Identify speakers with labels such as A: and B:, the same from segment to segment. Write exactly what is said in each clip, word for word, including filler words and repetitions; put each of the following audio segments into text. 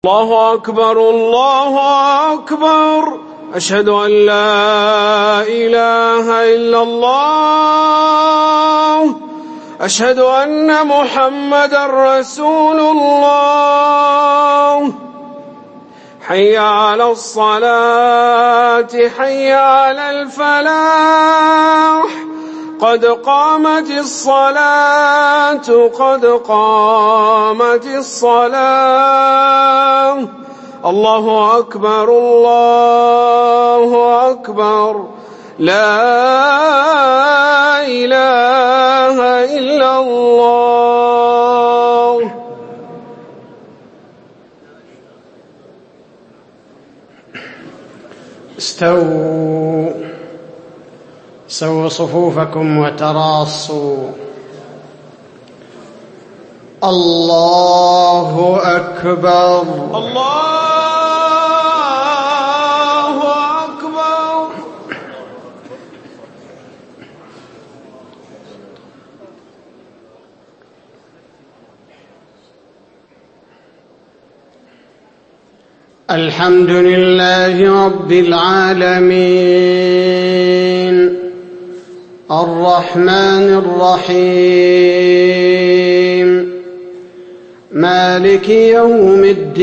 A: الله أكبر الله أكبر أشهد أن لا إله إلا الله أشهد أن محمدا رسول الله حي على الصلاة حي على الفلاح قد قامت الصلاة قد قامت الصلاة الله أكبر الله أكبر لا إله إلا الله.
B: استووا سووا صفوفكم وتراصوا. الله أكبر
A: الله أكبر.
B: الحمد لله رب العالمين الرحمن الرحيم مالك يوم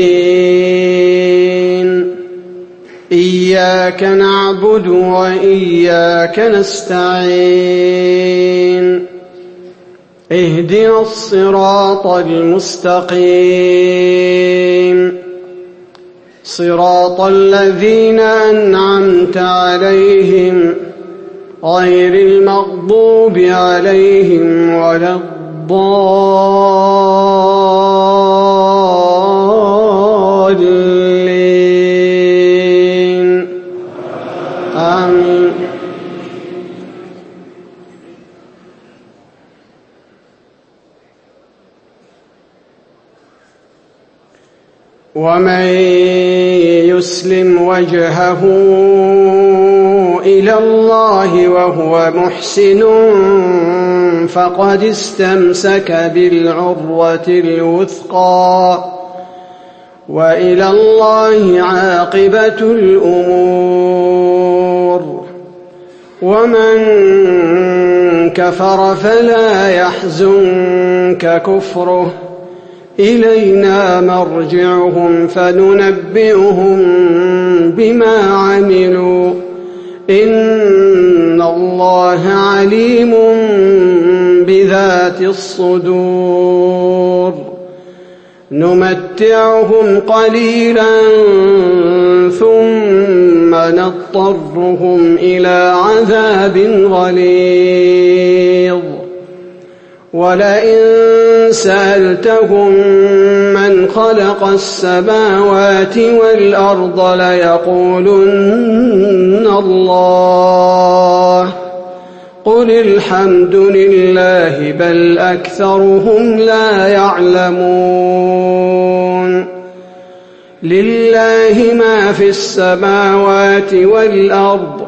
B: الدين إياك نعبد وإياك نستعين اهدنا الصراط المستقيم صراط الذين أنعمت عليهم غير المغضوب عليهم ولا الضالين آمين. ومن يسلم وجهه إلى الله وهو محسن فقد استمسك بالعروة الوثقى وإلى الله عاقبة الأمور. ومن كفر فلا يحزنك كفره إلينا مرجعهم فننبئهم بما عملوا إن الله عليم بذات الصدور. نمتعهم قليلا ثم نضطرهم إلى عذاب غليظ. ولئن سألتهم من خلق السماوات والأرض ليقولن الله قل الحمد لله بل أكثرهم لا يعلمون. لله ما في السماوات والأرض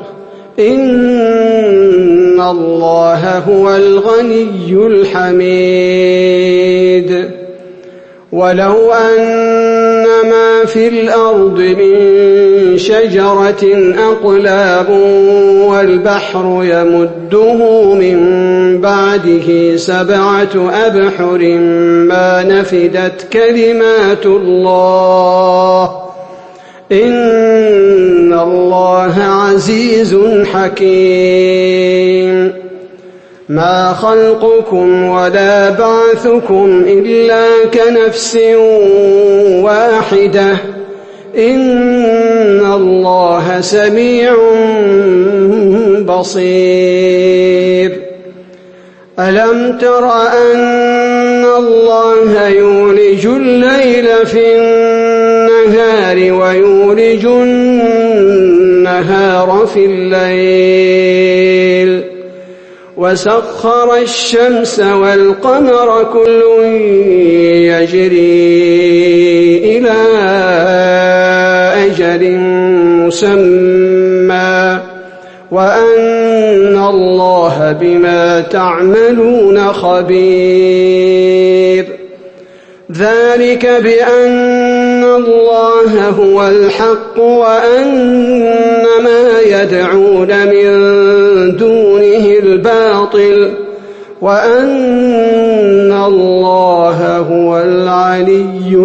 B: إن الله هو الغني الحميد. ولو أن ما في الأرض من شجرة أقلام والبحر يمده من بعده سبعة أبحر ما نفدت كلمات الله إن الله عزيز حكيم. ما خلقكم ولا بعثكم إلا كنفس واحدة إن الله سميع بصير. ألم تر أن الله يولج الليل في النهار ويولج النهار في الليل وسخر الشمس والقمر كل يجري إلى أجل مسمى وأن الله بما تعملون خبير. ذلك بأن الله الله هو الحق وأن ما يدعون من دونه الباطل وأن الله هو العلي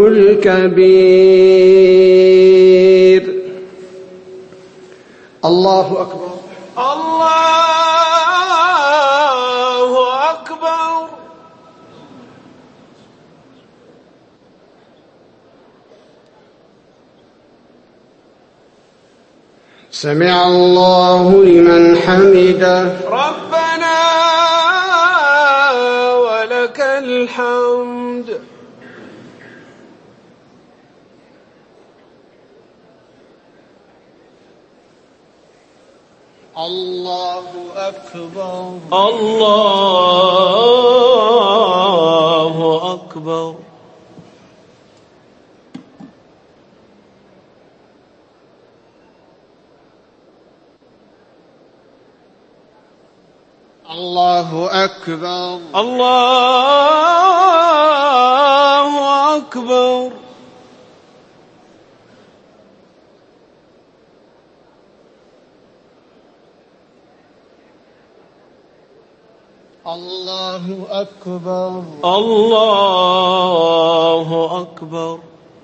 B: الكبير. الله أكبر.
A: الله أكبر.
B: سمع الله لمن حمده.
A: ربنا ولك الحمد.
B: الله أكبر.
A: الله أكبر.
B: الله أكبر.
A: الله أكبر.
B: الله أكبر.
A: الله أكبر.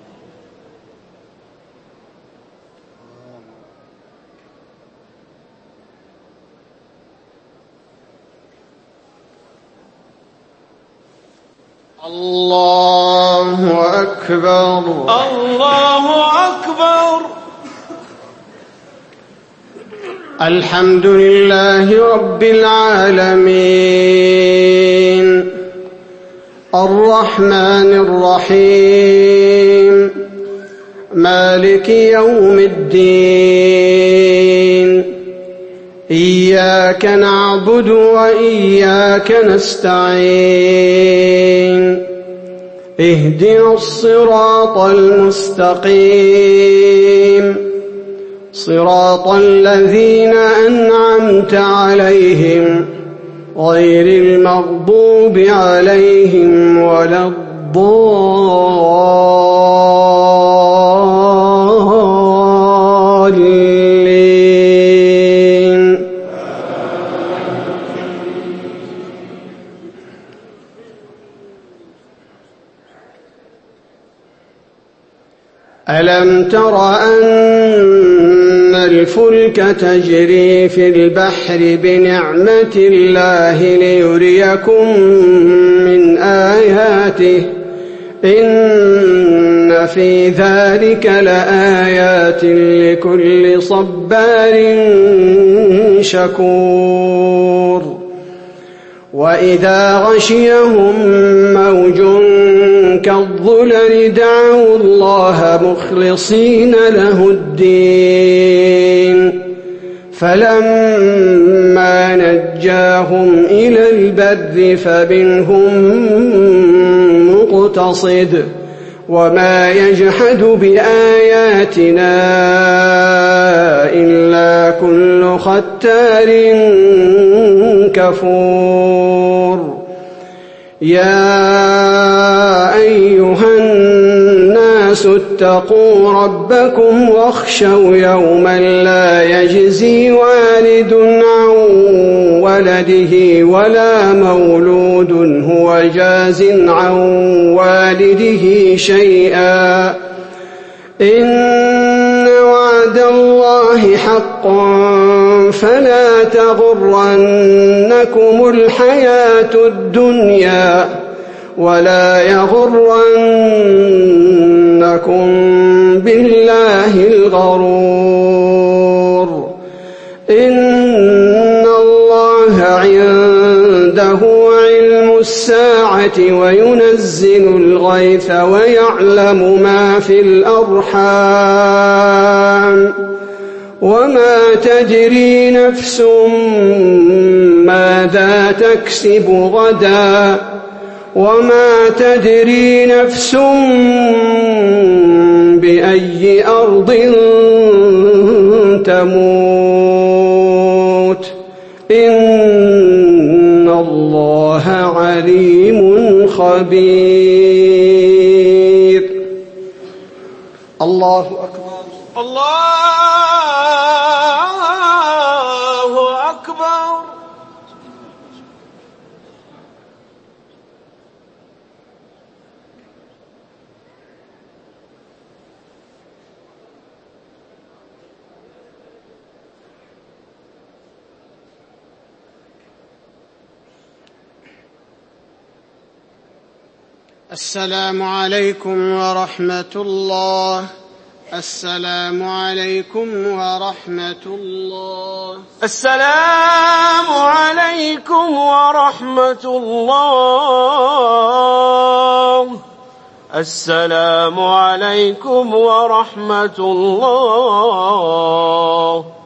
B: الله أكبر.
A: الله أكبر.
B: الحمد لله رب العالمين الرحمن الرحيم مالك يوم الدين إياك نعبد وإياك نستعين اهدنا الصراط المستقيم صراط الذين أنعمت عليهم غير المغضوب عليهم ولا الضالين. ألم تر أن الفلك تجري في البحر بنعمة الله ليريكم من آياته إن في ذلك لآيات لكل صبار شكور. وإذا غشيهم موج كالظلل دعوا الله مخلصين له الدين فلما نجاهم إلى البر فمنهم مقتصد وما يجحد بآياتنا إلا كل ختار كفور. يا أيها الناس اتقوا ربكم واخشوا يوما لا يجزي والد عن ولده ولا مولود هو جاز عن والده شيئا إن وعد الله حق فلا تغرنكم الحياة الدنيا ولا يغرنكم بالله الغرور. إن الله عنده علم الساعة وينزل الغيث ويعلم ما في الأرحام وما تدري نفس ماذا تكسب غدا وما تدري نفس بأي أرض تموت إن الله عليم خبير. الله أكبر.
A: الله أكبر.
C: السلام عليكم ورحمة الله. السلام عليكم ورحمة الله.
A: السلام عليكم ورحمة الله. السلام عليكم ورحمة الله.